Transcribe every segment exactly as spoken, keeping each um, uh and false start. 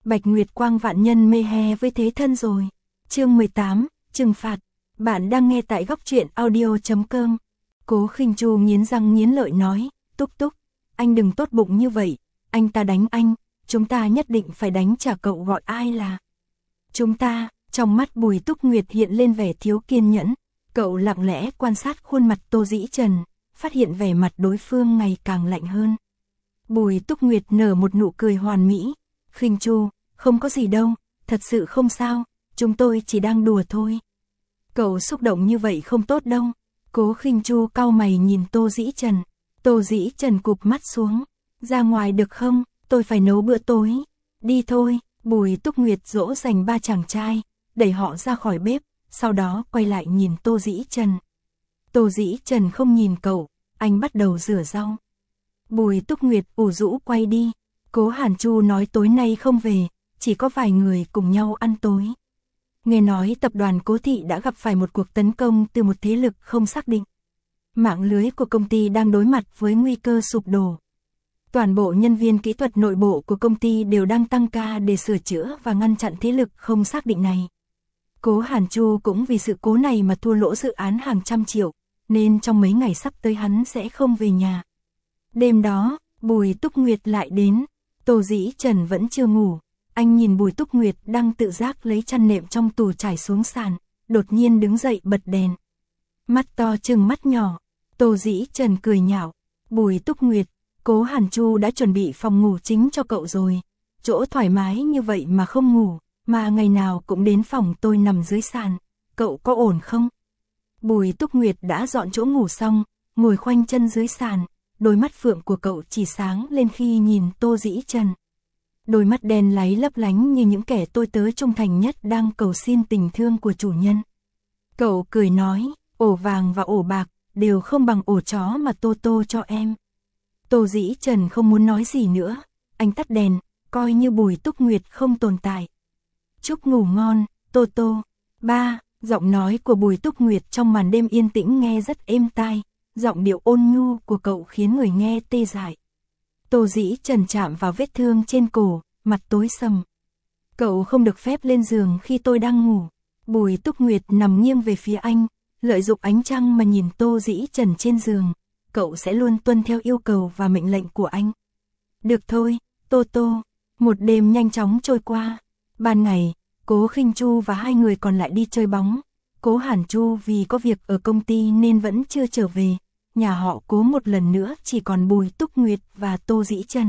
Bạch Nguyệt Quang vạn nhân mê he với thế thân rồi. Chương mười tám, trừng phạt. Bạn đang nghe tại góc truyện audio chấm com. Cố Khinh Chu nghiến răng nghiến lợi nói, Túc Túc, anh đừng tốt bụng như vậy, anh ta đánh anh, chúng ta nhất định phải đánh trả cậu gọi ai là. Chúng ta, trong mắt Bùi Túc Nguyệt hiện lên vẻ thiếu kiên nhẫn, cậu lặng lẽ quan sát khuôn mặt Tô Dĩ Trần, phát hiện vẻ mặt đối phương ngày càng lạnh hơn. Bùi Túc Nguyệt nở một nụ cười hoàn mỹ, Khinh Chu, không có gì đâu, thật sự không sao, chúng tôi chỉ đang đùa thôi. Cậu xúc động như vậy không tốt đâu. Cố Khinh Chu cau mày nhìn Tô Dĩ Trần. Tô Dĩ Trần cụp mắt xuống. Ra ngoài được không, tôi phải nấu bữa tối. Đi thôi, Bùi Túc Nguyệt dỗ dành ba chàng trai, đẩy họ ra khỏi bếp, sau đó quay lại nhìn Tô Dĩ Trần. Tô Dĩ Trần không nhìn cậu, anh bắt đầu rửa rau. Bùi Túc Nguyệt ủ rũ quay đi. Cố Hàn Chu nói tối nay không về, chỉ có vài người cùng nhau ăn tối. Nghe nói tập đoàn Cố Thị đã gặp phải một cuộc tấn công từ một thế lực không xác định. Mạng lưới của công ty đang đối mặt với nguy cơ sụp đổ. Toàn bộ nhân viên kỹ thuật nội bộ của công ty đều đang tăng ca để sửa chữa và ngăn chặn thế lực không xác định này. Cố Hàn Chu cũng vì sự cố này mà thua lỗ dự án hàng trăm triệu, nên trong mấy ngày sắp tới hắn sẽ không về nhà. Đêm đó, Bùi Túc Nguyệt lại đến, Tô Dĩ Trần vẫn chưa ngủ. Anh nhìn Bùi Túc Nguyệt đang tự giác lấy chăn nệm trong tủ trải xuống sàn, đột nhiên đứng dậy bật đèn. Mắt to trừng mắt nhỏ, Tô Dĩ Trần cười nhạo, Bùi Túc Nguyệt, Cố Hàn Chu đã chuẩn bị phòng ngủ chính cho cậu rồi, chỗ thoải mái như vậy mà không ngủ, mà ngày nào cũng đến phòng tôi nằm dưới sàn, cậu có ổn không? Bùi Túc Nguyệt đã dọn chỗ ngủ xong, ngồi khoanh chân dưới sàn, đôi mắt phượng của cậu chỉ sáng lên khi nhìn Tô Dĩ Trần. Đôi mắt đen láy lấp lánh như những kẻ tôi tớ trung thành nhất đang cầu xin tình thương của chủ nhân. Cậu cười nói, ổ vàng và ổ bạc đều không bằng ổ chó mà Tô Tô cho em. Tô Dĩ Trần không muốn nói gì nữa, anh tắt đèn, coi như Bùi Túc Nguyệt không tồn tại. Chúc ngủ ngon, Tô Tô. Ba, giọng nói của Bùi Túc Nguyệt trong màn đêm yên tĩnh nghe rất êm tai, giọng điệu ôn nhu của cậu khiến người nghe tê dại. Tô Dĩ Trần chạm vào vết thương trên cổ, mặt tối sầm. Cậu không được phép lên giường khi tôi đang ngủ. Bùi Túc Nguyệt nằm nghiêng về phía anh, lợi dụng ánh trăng mà nhìn Tô Dĩ Trần trên giường. Cậu sẽ luôn tuân theo yêu cầu và mệnh lệnh của anh. Được thôi, Tô Tô. Một đêm nhanh chóng trôi qua. Ban ngày, Cố Khinh Chu và hai người còn lại đi chơi bóng. Cố Hàn Chu vì có việc ở công ty nên vẫn chưa trở về. Nhà họ Cố một lần nữa chỉ còn Bùi Túc Nguyệt và Tô Dĩ Trần.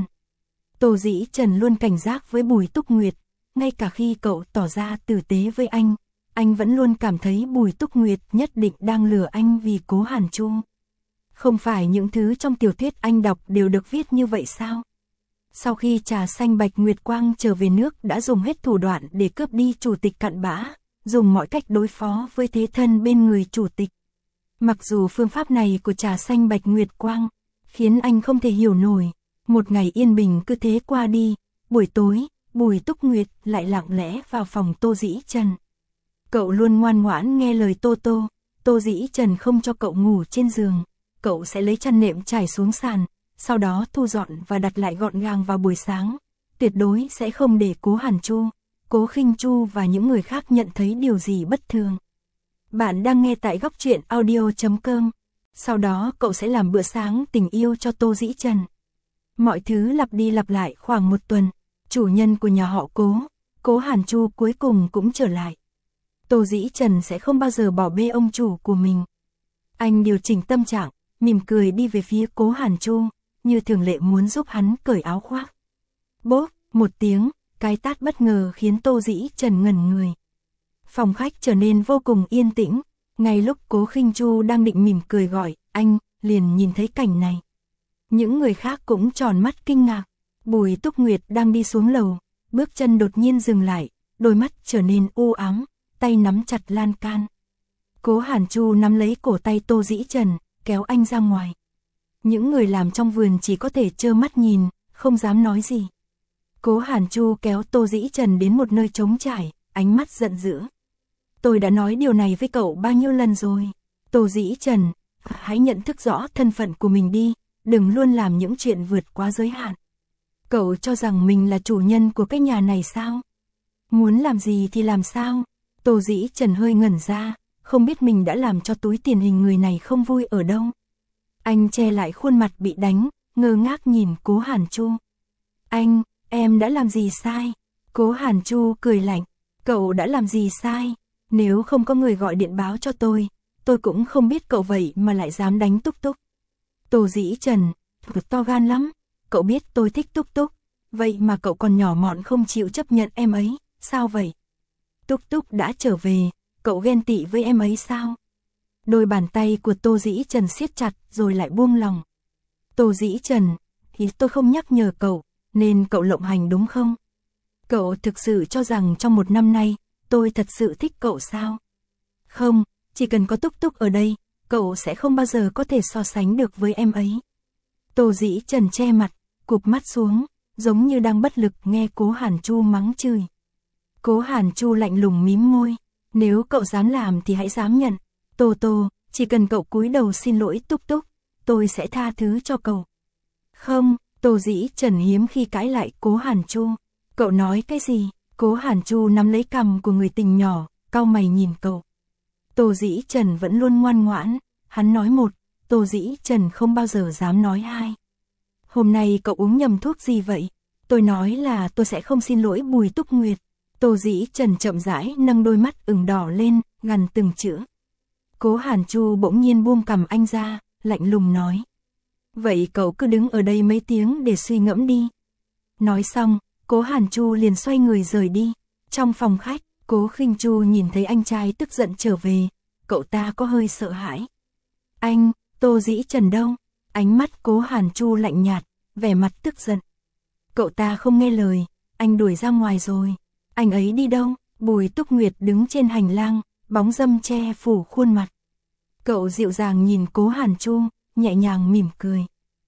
Tô Dĩ Trần luôn cảnh giác với Bùi Túc Nguyệt, ngay cả khi cậu tỏ ra tử tế với anh, anh vẫn luôn cảm thấy Bùi Túc Nguyệt nhất định đang lừa anh vì Cố Hàn Chu. Không phải những thứ trong tiểu thuyết anh đọc đều được viết như vậy sao? Sau khi Trà Xanh Bạch Nguyệt Quang trở về nước đã dùng hết thủ đoạn để cướp đi chủ tịch cặn bã, dùng mọi cách đối phó với thế thân bên người chủ tịch. Mặc dù phương pháp này của Trà Xanh Bạch Nguyệt Quang khiến anh không thể hiểu nổi, một ngày yên bình cứ thế qua đi, buổi tối, Bùi Túc Nguyệt lại lặng lẽ vào phòng Tô Dĩ Trần. Cậu luôn ngoan ngoãn nghe lời Tô Tô, Tô Dĩ Trần không cho cậu ngủ trên giường, cậu sẽ lấy chăn nệm trải xuống sàn, sau đó thu dọn và đặt lại gọn gàng vào buổi sáng, tuyệt đối sẽ không để Cố Hàn Chu, Cố Khinh Chu và những người khác nhận thấy điều gì bất thường. Bạn đang nghe tại góc truyện audio chấm com. Sau đó cậu sẽ làm bữa sáng tình yêu cho Tô Dĩ Trần. Mọi thứ lặp đi lặp lại khoảng một tuần. Chủ nhân của nhà họ Cố, Cố Hàn Chu cuối cùng cũng trở lại. Tô Dĩ Trần sẽ không bao giờ bỏ bê ông chủ của mình. Anh điều chỉnh tâm trạng, mỉm cười đi về phía Cố Hàn Chu, như thường lệ muốn giúp hắn cởi áo khoác. Bốp, một tiếng, cái tát bất ngờ khiến Tô Dĩ Trần ngẩn người. Phòng khách trở nên vô cùng yên tĩnh, ngay lúc Cố Khinh Chu đang định mỉm cười gọi anh, liền nhìn thấy cảnh này. Những người khác cũng tròn mắt kinh ngạc. Bùi Túc Nguyệt đang đi xuống lầu, bước chân đột nhiên dừng lại, đôi mắt trở nên u ám, tay nắm chặt lan can. Cố Hàn Chu nắm lấy cổ tay Tô Dĩ Trần, kéo anh ra ngoài. Những người làm trong vườn chỉ có thể trơ mắt nhìn, không dám nói gì. Cố Hàn Chu kéo Tô Dĩ Trần đến một nơi trống trải, ánh mắt giận dữ. Tôi đã nói điều này với cậu bao nhiêu lần rồi. Tô Dĩ Trần, hãy nhận thức rõ thân phận của mình đi, đừng luôn làm những chuyện vượt quá giới hạn. Cậu cho rằng mình là chủ nhân của cái nhà này sao? Muốn làm gì thì làm sao? Tô Dĩ Trần hơi ngẩn ra, không biết mình đã làm cho túi tiền hình người này không vui ở đâu. Anh che lại khuôn mặt bị đánh, ngơ ngác nhìn Cố Hàn Chu. Anh, em đã làm gì sai? Cố Hàn Chu cười lạnh, cậu đã làm gì sai? Nếu không có người gọi điện báo cho tôi, tôi cũng không biết cậu vậy mà lại dám đánh Túc Túc. Tô Dĩ Trần, to gan lắm, cậu biết tôi thích Túc Túc, vậy mà cậu còn nhỏ mọn không chịu chấp nhận em ấy, sao vậy? Túc Túc đã trở về, cậu ghen tị với em ấy sao? Đôi bàn tay của Tô Dĩ Trần siết chặt rồi lại buông lòng. Tô Dĩ Trần, thì tôi không nhắc nhở cậu, nên cậu lộng hành đúng không? Cậu thực sự cho rằng trong một năm nay, tôi thật sự thích cậu sao? Không, chỉ cần có Túc Túc ở đây, cậu sẽ không bao giờ có thể so sánh được với em ấy. Tô Dĩ Trần che mặt, cụp mắt xuống, giống như đang bất lực nghe Cố Hàn Chu mắng chửi. Cố Hàn Chu lạnh lùng mím môi, nếu cậu dám làm thì hãy dám nhận. Tô Tô, chỉ cần cậu cúi đầu xin lỗi Túc Túc, tôi sẽ tha thứ cho cậu. Không, Tô Dĩ Trần hiếm khi cãi lại Cố Hàn Chu. Cậu nói cái gì? Cố Hàn Chu nắm lấy cằm của người tình nhỏ, cau mày nhìn cậu. Tô Dĩ Trần vẫn luôn ngoan ngoãn, hắn nói một, Tô Dĩ Trần không bao giờ dám nói hai. Hôm nay cậu uống nhầm thuốc gì vậy? Tôi nói là tôi sẽ không xin lỗi Bùi Túc Nguyệt. Tô Dĩ Trần chậm rãi nâng đôi mắt ửng đỏ lên, gằn từng chữ. Cố Hàn Chu bỗng nhiên buông cằm anh ra, lạnh lùng nói. Vậy cậu cứ đứng ở đây mấy tiếng để suy ngẫm đi. Nói xong, Cố Hàn Chu liền xoay người rời đi. Trong phòng khách, Cố Khinh Chu nhìn thấy anh trai tức giận trở về, cậu ta có hơi sợ hãi. Anh, Tô Dĩ Trần đâu? Ánh mắt Cố Hàn Chu lạnh nhạt, vẻ mặt tức giận. Cậu ta không nghe lời, anh đuổi ra ngoài rồi. Anh ấy đi đâu? Bùi Túc Nguyệt đứng trên hành lang, bóng râm che phủ khuôn mặt. Cậu dịu dàng nhìn Cố Hàn Chu, nhẹ nhàng mỉm cười.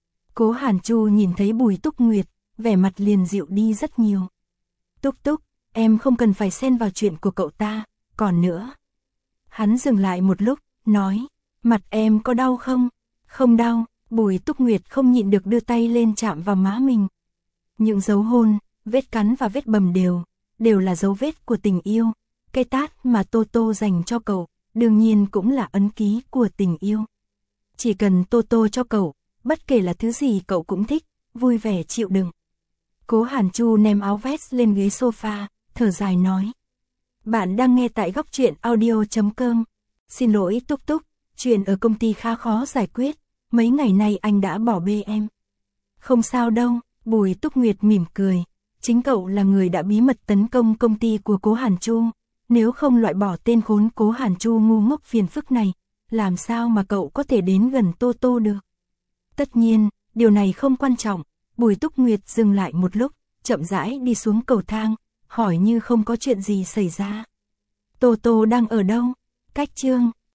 Cố Hàn Chu nhìn thấy Bùi Túc Nguyệt, vẻ mặt liền dịu đi rất nhiều. Túc Túc, em không cần phải xen vào chuyện của cậu ta, còn nữa. Hắn dừng lại một lúc, nói, mặt em có đau không? Không đau, Bùi Túc Nguyệt không nhịn được đưa tay lên chạm vào má mình. Những dấu hôn, vết cắn và vết bầm đều, đều là dấu vết của tình yêu. Cái tát mà Tô Tô dành cho cậu, đương nhiên cũng là ấn ký của tình yêu. Chỉ cần Tô Tô cho cậu, bất kể là thứ gì cậu cũng thích, vui vẻ chịu đựng. Cố Hàn Chu ném áo vest lên ghế sofa, thở dài nói. Bạn đang nghe tại góc truyện audio chấm com. Xin lỗi Túc Túc, chuyện ở công ty khá khó giải quyết, mấy ngày nay anh đã bỏ bê em. Không sao đâu, Bùi Túc Nguyệt mỉm cười. Chính cậu là người đã bí mật tấn công công ty của Cố Hàn Chu. Nếu không loại bỏ tên khốn Cố Hàn Chu ngu ngốc phiền phức này, làm sao mà cậu có thể đến gần Tô Tô được? Tất nhiên, điều này không quan trọng. Bùi Túc Nguyệt dừng lại một lúc, chậm rãi đi xuống cầu thang, hỏi như không có chuyện gì xảy ra. Tô Tô đang ở đâu? Cách Trương,